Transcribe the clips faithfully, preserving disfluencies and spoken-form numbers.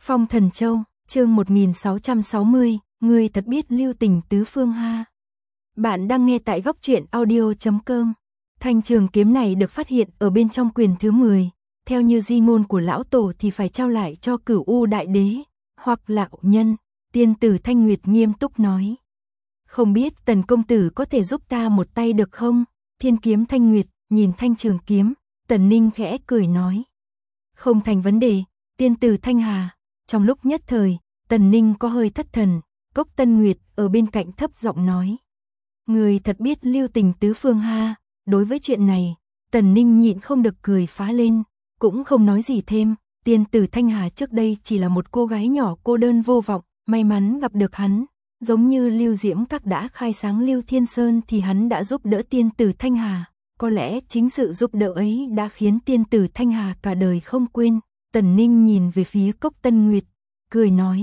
Phong Thần Châu, chương một nghìn sáu trăm sáu mươi, ngươi thật biết lưu tình tứ phương ha. Bạn đang nghe tại góc truyện audio chấm com. Thanh trường kiếm này được phát hiện ở bên trong quyền thứ mười, theo như di ngôn của lão tổ thì phải trao lại cho Cửu U đại đế, hoặc là nhân. Tiên tử Thanh Nguyệt nghiêm túc nói. Không biết Tần công tử có thể giúp ta một tay được không? Thiên kiếm Thanh Nguyệt nhìn thanh trường kiếm, Tần Ninh khẽ cười nói. Không thành vấn đề, tiên tử Thanh Hà. Trong lúc nhất thời, Tần Ninh có hơi thất thần, Cốc Tân Nguyệt ở bên cạnh thấp giọng nói. Người thật biết lưu tình tứ phương ha. Đối với chuyện này, Tần Ninh nhịn không được cười phá lên, cũng không nói gì thêm. Tiên tử Thanh Hà trước đây chỉ là một cô gái nhỏ cô đơn vô vọng, may mắn gặp được hắn. Giống như Lưu Diễm Các đã khai sáng Lưu Thiên Sơn thì hắn đã giúp đỡ tiên tử Thanh Hà. Có lẽ chính sự giúp đỡ ấy đã khiến tiên tử Thanh Hà cả đời không quên. Tần Ninh nhìn về phía Cốc Tân Nguyệt, cười nói.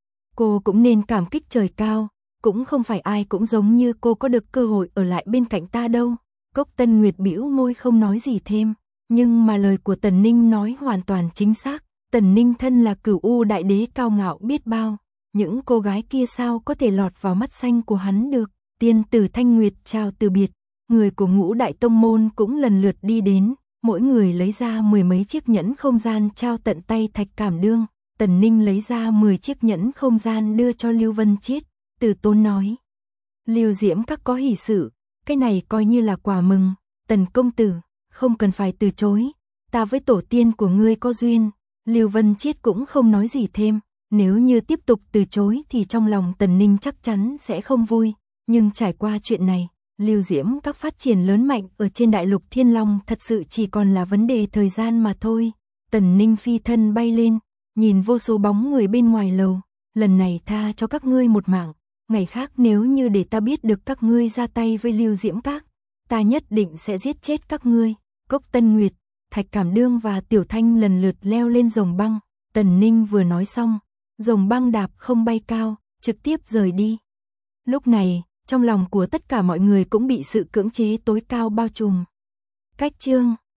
Cô cũng nên cảm kích trời cao, cũng không phải ai cũng giống như cô có được cơ hội ở lại bên cạnh ta đâu. Cốc Tân Nguyệt bĩu môi không nói gì thêm, nhưng mà lời của Tần Ninh nói hoàn toàn chính xác. Tần Ninh thân là Cửu U đại đế cao ngạo biết bao, những cô gái kia sao có thể lọt vào mắt xanh của hắn được. Tiên tử Thanh Nguyệt chào từ biệt, người của Ngũ đại tông môn cũng lần lượt đi đến, mỗi người lấy ra mười mấy chiếc nhẫn không gian trao tận tay Thạch Cảm Đương. Tần Ninh lấy ra mười chiếc nhẫn không gian đưa cho Lưu Vân Chiết, Từ Tôn nói. Lưu Diễm Các có hỷ sự, cái này coi như là quà mừng. Tần công tử, không cần phải từ chối, ta với tổ tiên của ngươi có duyên. Lưu Vân Chiết cũng không nói gì thêm, nếu như tiếp tục từ chối thì trong lòng Tần Ninh chắc chắn sẽ không vui. Nhưng trải qua chuyện này, Lưu Diễm Các phát triển lớn mạnh ở trên đại lục Thiên Long thật sự chỉ còn là vấn đề thời gian mà thôi. Tần Ninh phi thân bay lên, nhìn vô số bóng người bên ngoài lầu. Lần này tha cho các ngươi một mạng, ngày khác nếu như để ta biết được các ngươi ra tay với Lưu Diễm Các, ta nhất định sẽ giết chết các ngươi. Cốc Tân Nguyệt, Thạch Cảm Đương và Tiểu Thanh lần lượt leo lên rồng băng. Tần Ninh vừa nói xong, rồng băng đạp không bay cao, trực tiếp rời đi. Lúc này, trong lòng của tất cả mọi người cũng bị sự cưỡng chế tối cao bao trùm. Cách chương